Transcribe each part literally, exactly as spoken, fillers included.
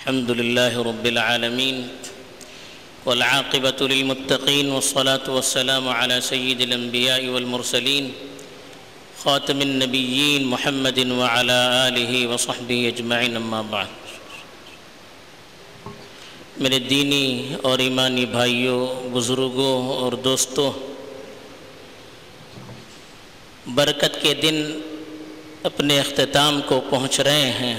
الحمد لله رب العالمين والعاقبة للمتقين والصلاة والسلام على سيد الأنبياء والمرسلين خاتم النبيين محمد وعلى آله وصحبه أجمعين اما بعد۔ میرے دینی اور ایمانی بھائیوں، بزرگوں اور دوستوں، برکت کے دن اپنے اختتام کو پہنچ رہے ہیں۔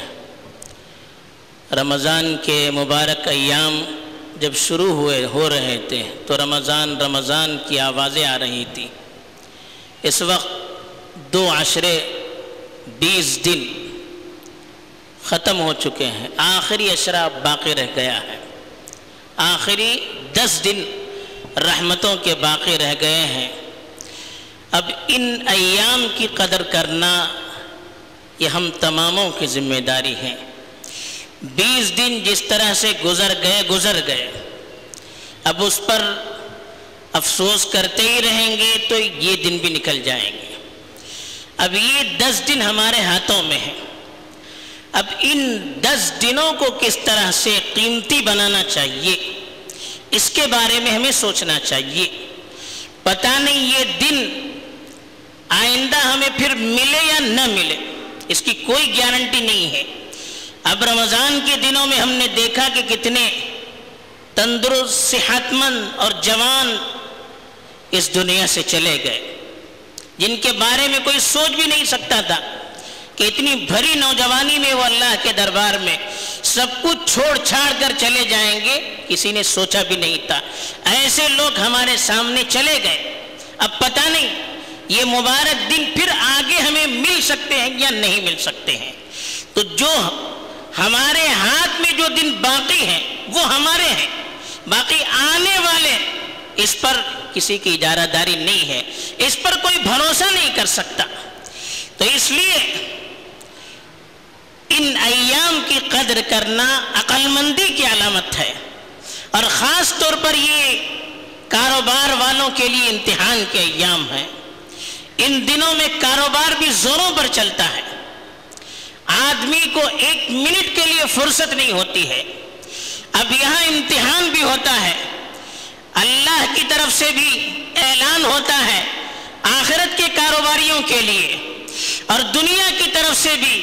رمضان کے مبارک ایام جب شروع ہوئے ہو رہے تھے تو رمضان رمضان کی آوازیں آ رہی تھی۔ اس وقت دو عشرے بیس دن ختم ہو چکے ہیں، آخری عشرہ باقی رہ گیا ہے، آخری دس دن رحمتوں کے باقی رہ گئے ہیں۔ اب ان ایام کی قدر کرنا یہ ہم تماموں کی ذمہ داری ہے۔ بیس دن جس طرح سے گزر گئے گزر گئے، اب اس پر افسوس کرتے ہی رہیں گے تو یہ دن بھی نکل جائیں گے۔ اب یہ دس دن ہمارے ہاتھوں میں ہیں۔ اب ان دس دنوں کو کس طرح سے قیمتی بنانا چاہیے، اس کے بارے میں ہمیں سوچنا چاہیے۔ پتہ نہیں یہ دن آئندہ ہمیں پھر ملے یا نہ ملے، اس کی کوئی گارنٹی نہیں ہے۔ اب رمضان کے دنوں میں ہم نے دیکھا کہ کتنے تندرست، صحت مند اور جوان اس دنیا سے چلے گئے، جن کے بارے میں کوئی سوچ بھی نہیں سکتا تھا کہ اتنی بھری نوجوانی میں وہ اللہ کے دربار میں سب کچھ چھوڑ چھاڑ کر چلے جائیں گے، کسی نے سوچا بھی نہیں تھا۔ ایسے لوگ ہمارے سامنے چلے گئے۔ اب پتہ نہیں یہ مبارک دن پھر آگے ہمیں مل سکتے ہیں یا نہیں مل سکتے ہیں۔ تو جو ہمارے ہاتھ میں جو دن باقی ہیں وہ ہمارے ہیں، باقی آنے والے اس پر کسی کی اجارہ داری نہیں ہے، اس پر کوئی بھروسہ نہیں کر سکتا۔ تو اس لیے ان ایام کی قدر کرنا عقل مندی کی علامت ہے، اور خاص طور پر یہ کاروبار والوں کے لیے امتحان کے ایام ہیں۔ ان دنوں میں کاروبار بھی زوروں پر چلتا ہے، آدمی کو ایک منٹ کے لیے فرصت نہیں ہوتی ہے۔ اب یہاں امتحان بھی ہوتا ہے، اللہ کی طرف سے بھی اعلان ہوتا ہے آخرت کے کاروباریوں کے لیے، اور دنیا کی طرف سے بھی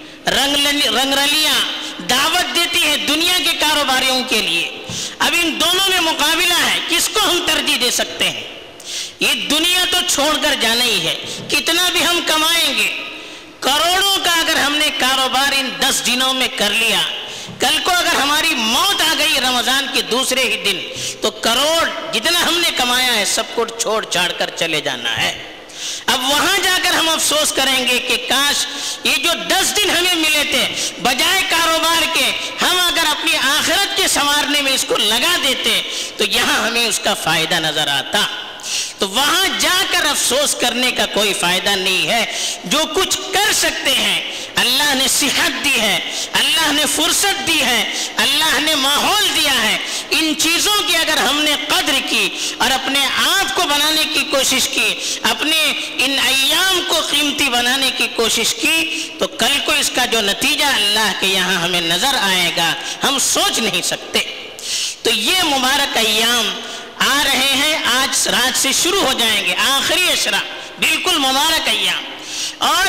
رنگ رلیاں دعوت دیتی ہے دنیا کے کاروباریوں کے لیے۔ اب ان دونوں میں مقابلہ ہے، کس کو ہم ترجیح دے سکتے ہیں؟ یہ دنیا تو چھوڑ کر جانا ہی ہے، کتنا بھی ہم کمائیں گے، کروڑوں کا اگر ہم نے کاروبار ان دس دنوں میں کر لیا، کل کو اگر ہماری موت آ گئی رمضان کے دوسرے ہی دن تو کروڑ جتنا ہم نے کمایا ہے سب کو چھوڑ چھاڑ کر چلے جانا ہے۔ اب وہاں جا کر ہم افسوس کریں گے کہ کاش یہ جو دس دن ہمیں ملے تھے، بجائے کاروبار کے ہم اگر اپنی آخرت کے سنوارنے میں اس کو لگا دیتے تو یہاں ہمیں اس کا فائدہ نظر آتا۔ تو وہاں جا کر افسوس کرنے کا کوئی فائدہ نہیں ہے۔ جو کچھ کر سکتے ہیں، اللہ نے صحت دی ہے، اللہ نے فرصت دی ہے، اللہ نے ماحول دیا ہے، ان چیزوں کی اگر ہم نے قدر کی اور اپنے آپ کو بنانے کی کوشش کی، اپنے ان ایام کو قیمتی بنانے کی کوشش کی، تو کل کو اس کا جو نتیجہ اللہ کے یہاں ہمیں نظر آئے گا ہم سوچ نہیں سکتے۔ تو یہ مبارک ایام آ رہے ہیں، آج رات سے شروع ہو جائیں گے، آخری عشرہ بالکل مبارک ایام، اور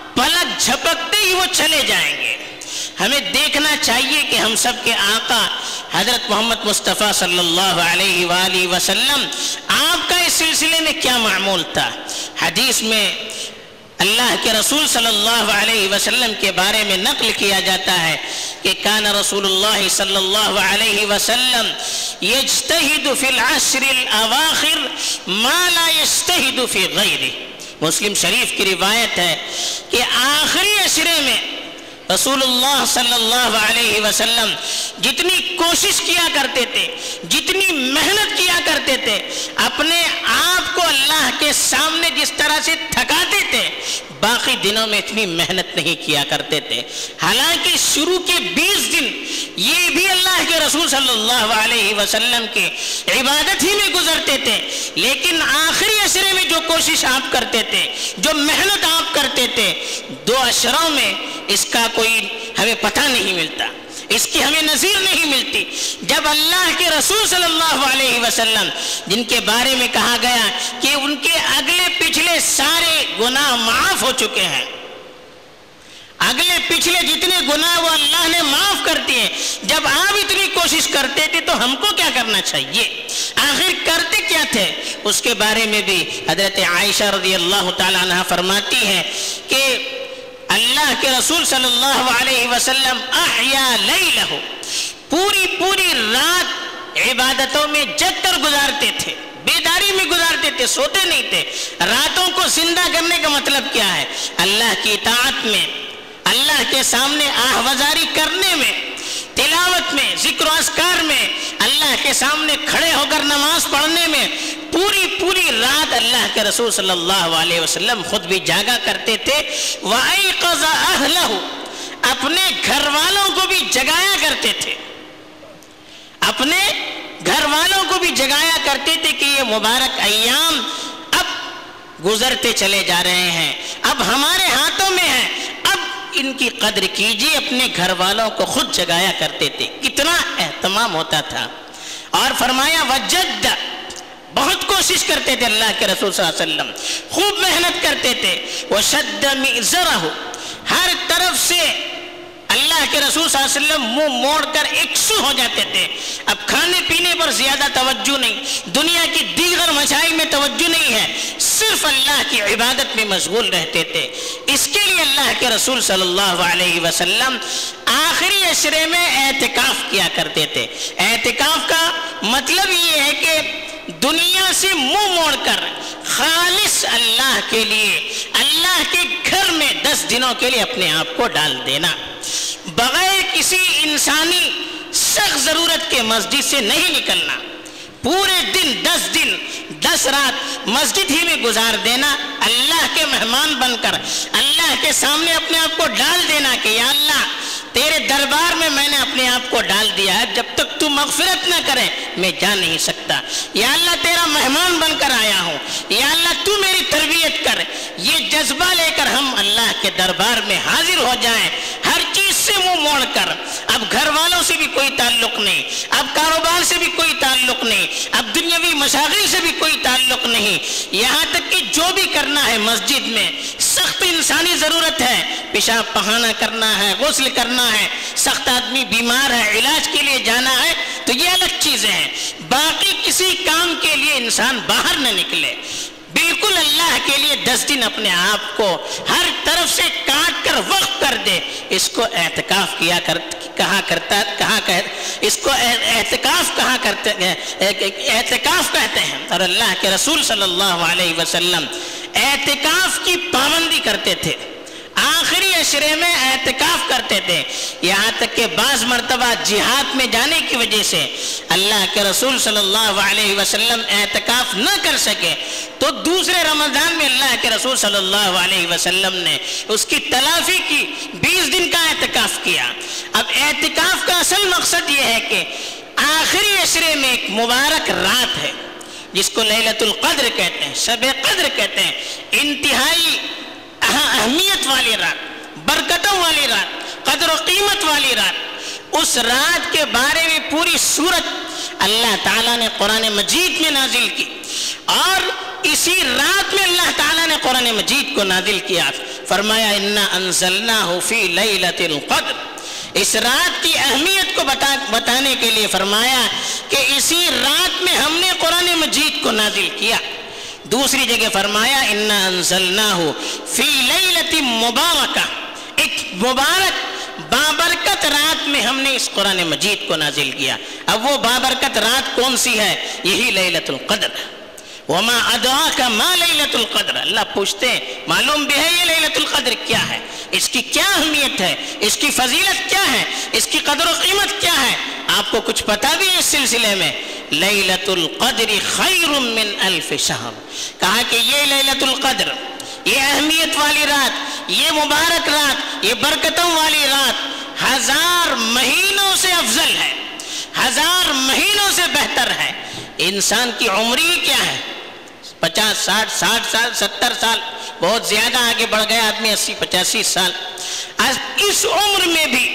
پلک جھپکتے ہی وہ چلے جائیں گے۔ ہمیں دیکھنا چاہیے کہ ہم سب کے آقا حضرت محمد مصطفیٰ صلی اللہ علیہ وآلہ وسلم آپ کا اس سلسلے میں کیا معمول تھا۔ حدیث میں اللہ کے رسول صلی اللہ علیہ وسلم کے بارے میں نقل کیا جاتا ہے کہ کان رسول اللہ صلی اللہ علیہ وسلم یجتہد فی العشر الاواخر ما لا یجتہد فی غیرہ۔ مسلم شریف کی روایت ہے کہ آخری عشرے میں رسول اللہ صلی اللہ علیہ وسلم جتنی کوشش کیا کرتے تھے، جتنی محنت کیا کرتے تھے، اپنے آپ کو اللہ کے سامنے جس طرح سے تھکاتے تھے، باقی دنوں میں اتنی محنت نہیں کیا کرتے تھے۔ حالانکہ شروع کے بیس دن یہ بھی اللہ کے رسول صلی اللہ علیہ وسلم کے عبادت ہی میں گزرتے تھے، لیکن آخری عشرے میں جو کوشش آپ کرتے تھے، جو محنت آپ کرتے تھے، دو عشروں میں اس کا کوئی ہمیں پتہ نہیں ملتا۔ اس کی ہمیں نظیر نہیں ملتی۔ جب اللہ کے رسول صلی اللہ علیہ وسلم جن کے بارے میں کہا گیا کہ ان کے اگلے پچھلے سارے گناہ معاف ہو چکے ہیں، اگلے پچھلے جتنے گناہ وہ اللہ نے معاف کر دیے، جب آپ اتنی کوشش کرتے تھے تو ہم کو کیا کرنا چاہیے؟ آخر کرتے کیا تھے؟ اس کے بارے میں بھی حضرت عائشہ رضی اللہ تعالیٰ عنہ فرماتی ہیں کہ اللہ کے رسول صلی اللہ علیہ وسلم احیا لیلہ، پوری پوری رات عبادتوں میں جگ کر گزارتے تھے، بیداری میں گزارتے تھے، سوتے نہیں تھے۔ راتوں کو زندہ کرنے کا مطلب کیا ہے؟ اللہ کی اطاعت میں، اللہ کے سامنے آہوازاری کرنے میں، تلاوت میں، ذکر و اذکار میں، اللہ کے سامنے کھڑے ہو کر نماز پڑھنے میں، پوری پوری رات اللہ کے رسول صلی اللہ علیہ وسلم خود بھی جاگا کرتے تھے۔ وَأَيْقَظَ أَهْلَهُ، اپنے گھر والوں کو بھی جگایا کرتے تھے، اپنے گھر والوں کو بھی جگایا کرتے تھے کہ یہ مبارک ایام اب گزرتے چلے جا رہے ہیں، اب ہمارے ہاتھوں میں ہیں، اب ان کی قدر کیجیے۔ اپنے گھر والوں کو خود جگایا کرتے تھے، کتنا اہتمام ہوتا تھا۔ اور فرمایا وجد، بہت کوشش کرتے تھے اللہ کے رسول صلی اللہ علیہ وسلم، خوب محنت کرتے تھے۔ وشد مئزرہ، ہر طرف سے اللہ کے رسول صلی اللہ علیہ وسلم منہ موڑ کر ایکسو ہو جاتے تھے۔ اب کھانے پینے پر زیادہ توجہ نہیں، دنیا کی دیگر مسائل میں توجہ نہیں ہے، صرف اللہ کی عبادت میں مشغول رہتے تھے۔ اس کے لیے اللہ کے رسول صلی اللہ علیہ وسلم آخری عشرے میں اعتکاف کیا کرتے تھے۔ اعتکاف کا مطلب یہ ہے کہ دنیا سے منہ موڑ کر خالص اللہ کے لیے، اللہ کے گھر میں دس دنوں کے لیے اپنے آپ کو ڈال دینا، بغیر کسی انسانی سخت ضرورت کے مسجد سے نہیں نکلنا، پورے دن دس دن دس رات مسجد ہی میں گزار دینا، اللہ کے مہمان بن کر اللہ کے سامنے اپنے آپ کو ڈال دینا کہ یا اللہ تیرے دربار میں میں نے اپنے آپ کو ڈال دیا ہے، جب تک تو مغفرت نہ کرے میں جا نہیں سکتا، یا اللہ تیرا مہمان بن کر آیا ہوں، یا اللہ تو میری تربیت کر۔ یہ جذبہ لے کر ہم اللہ کے دربار میں حاضر ہو جائیں، ہر چیز سے منہ موڑ کر، اب گھر والوں سے بھی کوئی تعلق نہیں، اب کاروبار سے بھی کوئی تعلق نہیں، اب دنیاوی مشاغل سے بھی کوئی تعلق نہیں، یہاں تک کہ جو بھی کرنا ہے مسجد میں سخت انسانی ضرورت ہے، پیشاب پخانہ کرنا ہے، غسل کرنا ہے، سخت آدمی بیمار ہے، علاج کے لیے جانا ہے، تو یہ الگ چیزیں ہیں۔ باقی کسی کام کے لیے انسان باہر نہ نکلے، بالکل اللہ کے لیے دس دن اپنے آپ کو ہر طرف سے کاٹ کر وقف کر دے، اس کو اعتکاف کیا کر کہا کرتا کہا کہ اس کو اعتکاف کہا کرتے اعتکاف کہتے ہیں۔ اور اللہ کے رسول صلی اللہ علیہ وسلم اعتکاف کی پابندی کرتے تھے، آخری عشرے میں اعتکاف کرتے تھے، یہاں تک کہ بعض مرتبہ جہاد میں جانے کی وجہ سے اللہ کے رسول صلی اللہ علیہ وسلم اعتکاف نہ کر سکے تو دوسرے رمضان میں اللہ کے رسول صلی اللہ علیہ وسلم نے اس کی تلافی کی، بیس دن کا اعتکاف کیا۔ اب اعتکاف کا اصل مقصد یہ ہے کہ آخری عشرے میں ایک مبارک رات ہے جس کو لیلۃ القدر کہتے ہیں، شب قدر کہتے ہیں، انتہائی اہمیت والی رات، برکتوں والی رات، قدر و قیمت والی رات۔ اس رات کے بارے میں پوری سورت اللہ تعالیٰ نے قرآن مجید میں نازل کی، اور اسی رات میں اللہ تعالیٰ نے قرآن مجید کو نازل کیا، فرمایا انا انزلناہ فی لیلۃ القدر۔ اس رات کی اہمیت کو بتا بتانے کے لیے فرمایا کہ اسی رات میں ہم نے قرآن مجید کو نازل کیا۔ دوسری جگہ فرمایا انا انزلناہ فی لیلۃ مبارکہ، ایک مبارک بابرکت رات میں ہم نے اس قرآن مجید کو نازل کیا۔ اب وہ بابرکت رات کون سی ہے؟ یہی لیلۃ القدر۔ وما ادراک ما لیلۃ القدر، اللہ پوچھتے ہیں معلوم بھی ہے یہ لیلۃ القدر کیا ہے، اس کی کیا اہمیت ہے، اس کی فضیلت کیا ہے، اس کی قدر و قیمت کیا ہے؟ آپ کو کچھ پتا بھی ہے اس سلسلے میں؟ لیلۃ القدر خیر من الف شہر، کہا کہ یہ لیلۃ القدر، یہ اہمیت والی رات، یہ مبارک رات، یہ برکتوں والی رات ہزار مہینوں سے افضل ہے، ہزار مہینوں سے بہتر ہے۔ انسان کی عمری کیا ہے؟ پچاس ساٹھ ساٹھ سال ستر سال، بہت زیادہ آگے بڑھ گیا آدمی اسی پچاسی سال۔ اس عمر میں بھی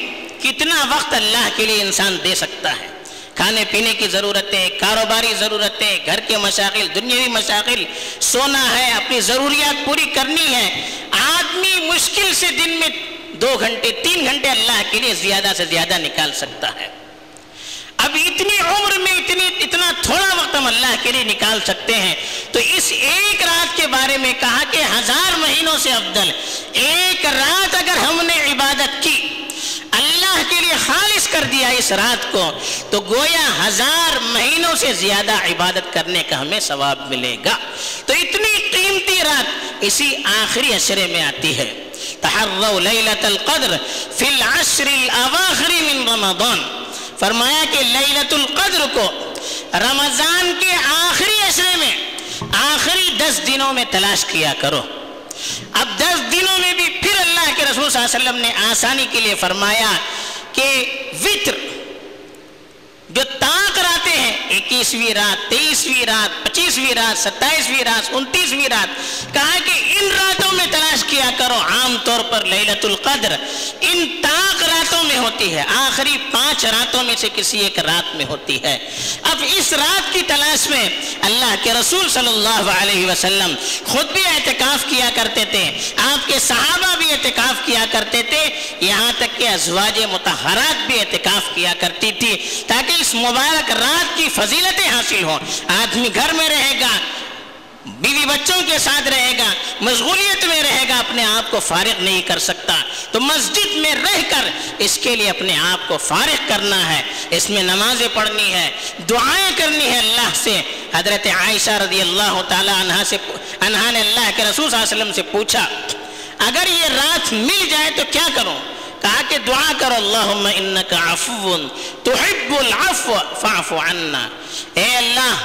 کتنا وقت اللہ کے لیے انسان دے سکتا ہے. کھانے پینے کی ضرورتیں، کاروباری ضرورتیں، گھر کے مشاغل، دنیاوی مشاغل، سونا ہے، اپنی ضروریات پوری کرنی ہے. آدمی مشکل سے دن میں دو گھنٹے تین گھنٹے اللہ کے لیے زیادہ سے زیادہ نکال سکتا ہے. اب اتنی عمر میں اتنی اتنا تھوڑا وقت ہم اللہ کے لیے نکال سکتے ہیں، تو اس ایک رات کے بارے میں کہا کہ ہزار مہینوں سے افضل. ایک رات اگر ہم نے عبادت کی، اللہ کے لیے خالص کر دیا اس رات کو، تو گویا ہزار مہینوں سے زیادہ عبادت کرنے کا ہمیں ثواب ملے گا. تو اتنی قیمتی رات اسی آخری عشرے میں آتی ہے. تحروا لیلۃ القدر فی العشر الاواخر من رمضان. فرمایا کہ لیلۃ القدر کو رمضان کے آخری عشرے میں، آخری دس دنوں میں تلاش کیا کرو. اب دس دنوں میں بھی پھر اللہ کے رسول صلی اللہ علیہ وسلم نے آسانی کے لیے فرمایا کہ وتر جو طاق راتیں ہیں، اکیسویں رات، تیئیسویں رات، پچیسویں رات، ستائیسویں رات، انتیسویں رات، کہا کہ ان راتوں میں تلاش کیا کرو. عام طور پر لیلۃ القدر ان طاق راتوں میں ہوتی ہے، آخری پانچ راتوں میں سے کسی ایک رات میں ہوتی ہے. اب اس رات کی تلاش میں اللہ کے رسول صلی اللہ علیہ وسلم خود بھی اعتکاف کیا کرتے تھے، آپ کے صحابہ بھی اعتکاف کیا کرتے تھے، یہاں تک کہ ازواج مطہرات بھی اعتکاف کیا کرتی تھی، تاکہ اس مبارک رات کی فضیلتیں حاصل ہوں. آدمی گھر میں رہے گا، بیوی بچوں کے ساتھ رہے گا، مشغولیت میں رہے گا، اپنے آپ کو فارغ نہیں کر سکتا. تو مسجد میں رہ کر اس کے لیے اپنے آپ کو فارغ کرنا ہے. اس میں نمازیں پڑھنی ہے، دعائیں کرنی ہے اللہ سے. حضرت عائشہ رضی اللہ تعالی عنہا سے عنہا نے اللہ کے رسول صلی اللہ علیہ وسلم سے پوچھا اگر یہ رات مل جائے تو کیا کروں؟ کہا کہ دعا کرو اللہم انک عفو تحب العفو فاعف عنا. اے اللہ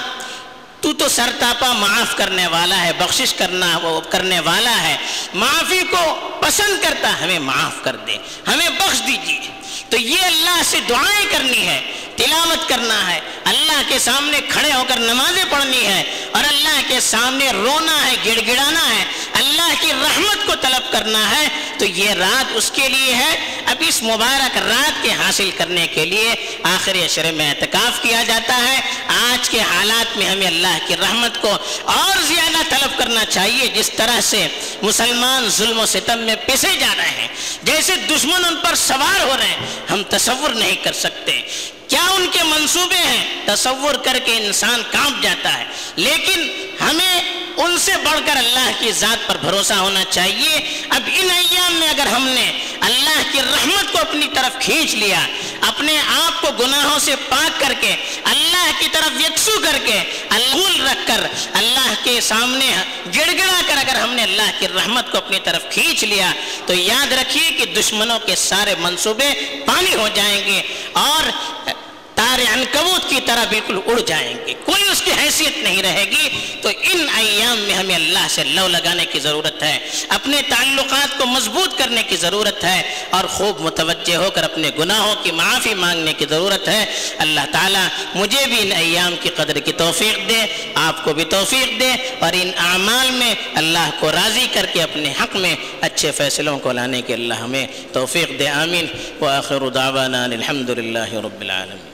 تو تو سرتاپا معاف کرنے والا ہے، بخشش کرنا وہ کرنے والا ہے، معافی کو پسند کرتا، ہمیں معاف کر دے، ہمیں بخش دیجیے. تو یہ اللہ سے دعائیں کرنی ہے، تلاوت کرنا ہے، اللہ کے سامنے کھڑے ہو کر نمازیں پڑھنی ہے، اور اللہ کے سامنے رونا ہے، گڑ گڑانا ہے، اللہ کی رحمت کو طلب کرنا ہے. تو یہ رات اس کے لیے ہے. اب اس مبارک رات کے حاصل کرنے کے لیے آخری عشرے میں اعتکاف کیا جاتا ہے. آج کے حالات میں ہمیں اللہ کی رحمت کو اور زیادہ طلب کرنا چاہیے. جس طرح سے مسلمان ظلم و ستم میں پسے جا رہے ہیں، جیسے دشمن ان پر سوار ہو رہے ہیں، ہم تصور نہیں کر سکتے کیا ان کے منصوبے ہیں. تصور کر کے انسان کانپ جاتا ہے. لیکن ہمیں ان سے بڑھ کر اللہ کی ذات پر بھروسہ ہونا چاہیے. اب ان ایام میں اگر ہم نے اللہ کی رحمت کو اپنی طرف کھینچ لیا، اپنے آپ کو گناہوں سے پاک کر کے اللہ کی طرف یکسو کر کے اللہ رکھ کر اللہ کے سامنے گڑ گڑا کر اگر ہم نے اللہ کی رحمت کو اپنی طرف کھینچ لیا، تو یاد رکھیے کہ دشمنوں کے سارے منصوبے پانی ہو جائیں گے اور تار عنکبوت کی طرح بالکل اڑ جائیں گے، کوئی اس کی حیثیت نہیں رہے گی. تو ان ایام میں ہمیں اللہ سے لو لگانے کی ضرورت ہے، اپنے تعلقات کو مضبوط کرنے کی ضرورت ہے، اور خوب متوجہ ہو کر اپنے گناہوں کی معافی مانگنے کی ضرورت ہے. اللہ تعالیٰ مجھے بھی ان ایام کی قدر کی توفیق دے، آپ کو بھی توفیق دے، اور ان اعمال میں اللہ کو راضی کر کے اپنے حق میں اچھے فیصلوں کو لانے کے اللہ ہمیں توفیق دے. آمین. وآخر دعوانا الحمد للہ رب العالمین.